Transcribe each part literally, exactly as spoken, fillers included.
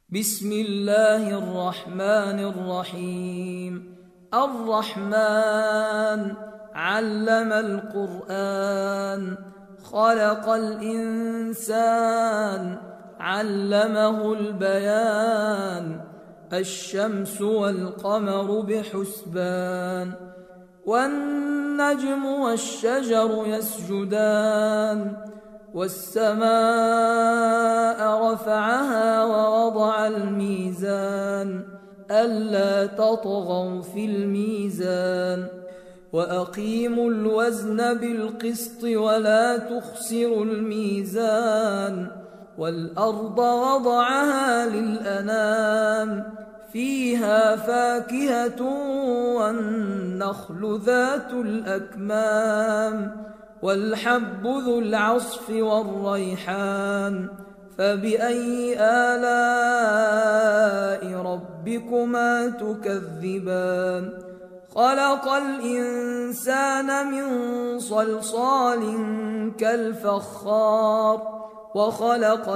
بسم الله الرحمن الرحيم. الرحمن علم القرآن، خلق الإنسان، علمه البيان. الشمس والقمر بحسبان، والنجم والشجر يسجدان. والسماء رفعها ووضع الميزان، ألا تطغوا في الميزان. وأقيموا الوزن بالقسط ولا تخسروا الميزان. والأرض وضعها للأنام، فيها فاكهة والنخل ذات الأكمام، والحب ذو العصف والريحان. فبأي آلاء ربكما تكذبان؟ خلق الإنسان من صلصال كالفخار، وخلق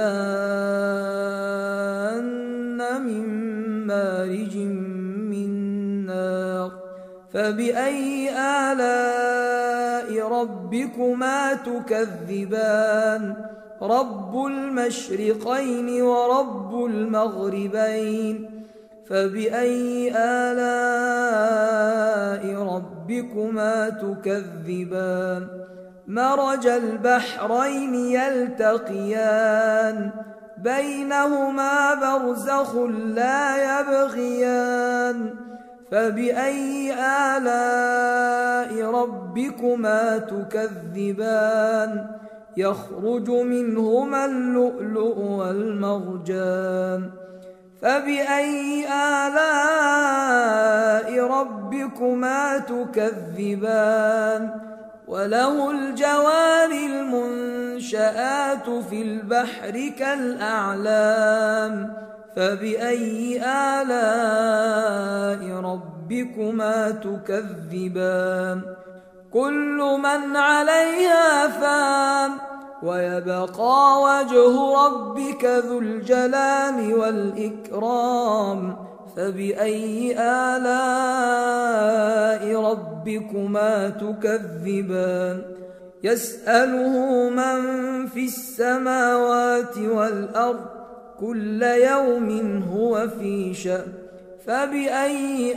الجان من مارج من نار. فبأي آلاء ربكما تكذبان؟ رب المشرقين ورب المغربين. فبأي آلاء ربكما تكذبان؟ مرج البحرين يلتقيان، بينهما برزخ لا يبغيان. فبأي آلاء ربكما تكذبان؟ يخرج منهما اللؤلؤ والمرجان. فبأي آلاء ربكما تكذبان؟ وله الجوار المنشآت في البحر كالأعلام. فبأي آلاء ربكما تكذبان؟ كل من عليها فان، ويبقى وجه ربك ذو الجلال والإكرام. فبأي آلاء ربكما تكذبان؟ يسأله من في السماوات والأرض، كل يوم هو في شأن. فبأي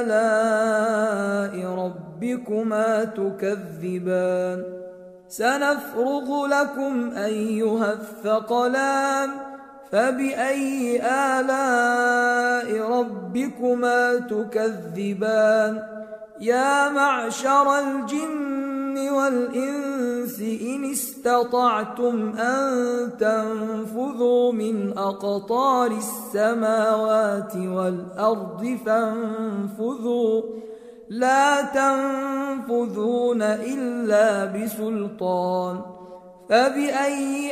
آلاء ربكما تكذبان؟ سنفرغ لكم أيها الثقلان. فبأي آلاء ربكما تكذبان؟ يا معشر الجن والإنس إن استطعتم أن تنفذوا من أقطار السماوات والأرض فانفذوا، لا تنفذون إلا بسلطان. فبأي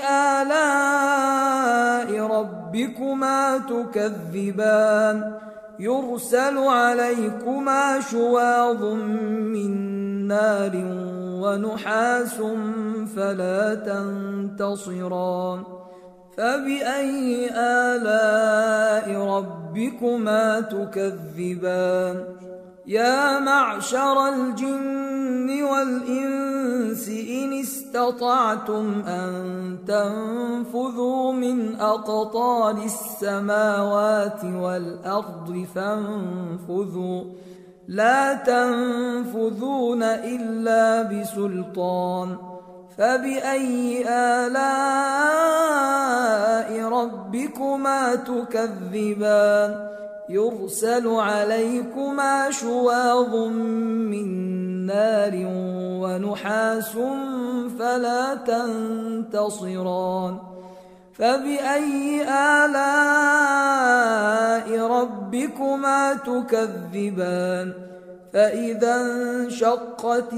آلاء ربكما تكذبان؟ يرسل عليكما شواظ من نار ونحاس فلا تنتصران. فبأي آلاء ربكما تكذبان؟ يا معشر الجن والإنس إن استطعتم أن تنفذوا من أقطار السماوات والأرض فانفذوا، لا تنفذون إلا بسلطان. فبأي آلاء ربكما تكذبان؟ يرسل عليكما شواظ من نار ونحاس فلا تنتصران. فبأي آلاء ربكما تكذبان؟ فإذا انشقت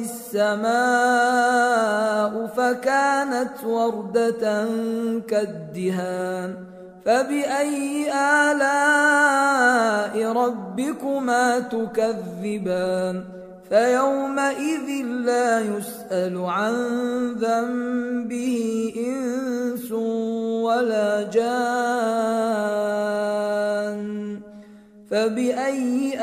السماء فكانت وردة كالدهان. فبأي آلاء ربكما تكذبان؟ فيومئذ لا يسأل عن ذنبه إنس ولا جان فبأي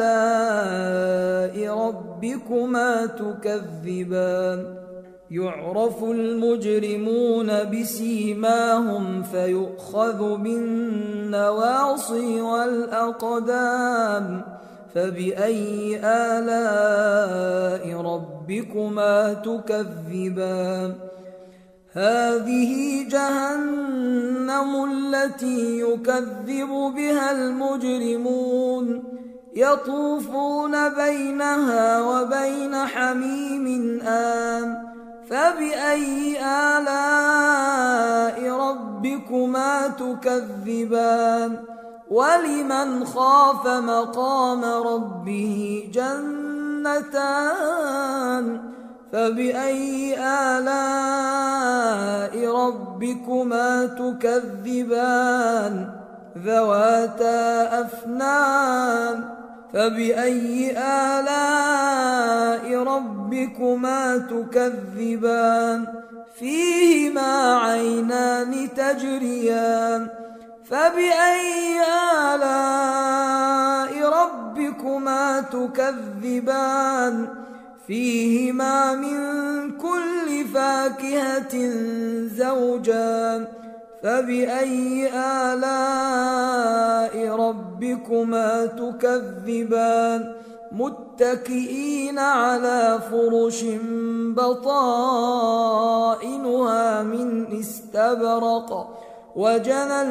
آلاء ربكما تكذبان يعرف المجرمون بسيماهم فيؤخذ بالنواصي والأقدام فبأي آلاء ربكما تكذبان هذه جهنم التي يكذب بها المجرمون يطوفون بينها وبين حميم آن فبأي آلاء ربكما تكذبان ولمن خاف مقام ربه جنتان فبأي آلاء ربكما تكذبان ذواتا أفنان فبأي آلاء ربكما تكذبان فيهما عينان تجريان فبأي آلاء ربكما تكذبان فيهما من كل فاكهة زوجان فبأي آلاء ربكما تكذبان متكئين على فرش بطائنها من استبرق وجنى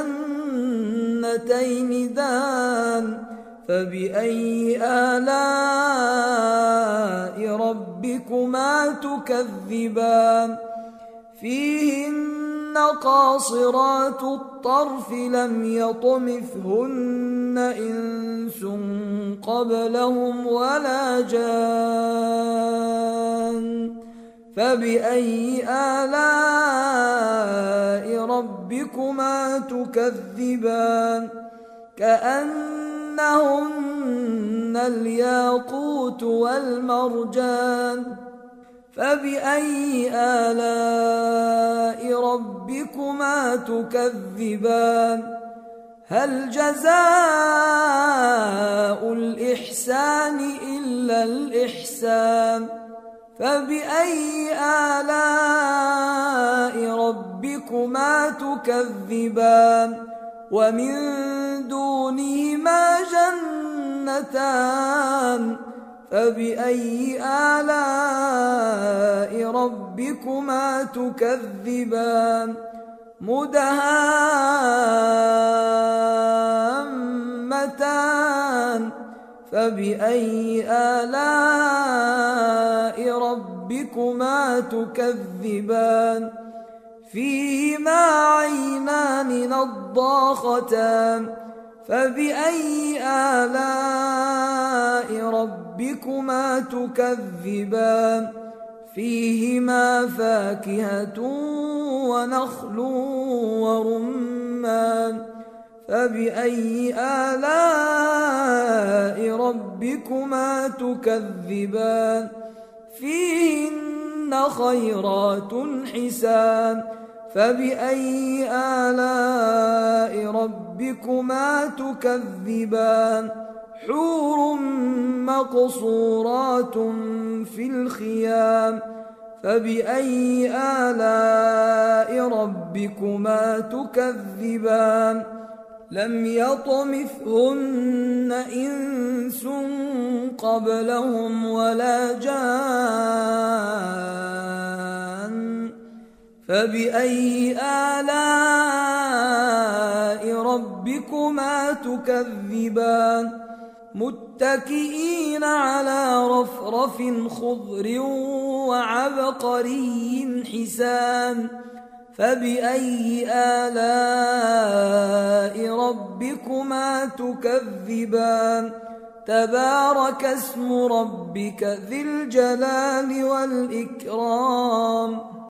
الجنتين دان فبأي آلاء ربكما تكذبان فيهن قاصرات الطرف لم يطمثهن إنس قبلهم ولا جان فبأي آلاء ربكما تكذبان كأنهن الياقوت والمرجان فبأي آلاء ربكما تكذبان هل جزاء الإحسان إلا الإحسان فبأي آلاء ربكما تكذبان ومن دونهما جنتان فبأي آلاء ربكما تكذبان مدهامتان فبأي آلاء ربكما تكذبان فيهما عينان نضاختان فبأي آلاء ربكما تكذبان فيهما فاكهة ونخل ورمان فبأي آلاء ربكما تكذبان فيهن خيرات حسان فبأي آلاء ربكما تكذبان حور مقصورات في الخيام فبأي آلاء ربكما تكذبان لم يطمثهن إنس قبلهم ولا جان فبأي آلاء ربكما تكذبان متكئين على رفرف خضر وعبقري حسان فبأي آلاء ربكما تكذبان تبارك اسم ربك ذي الجلال والإكرام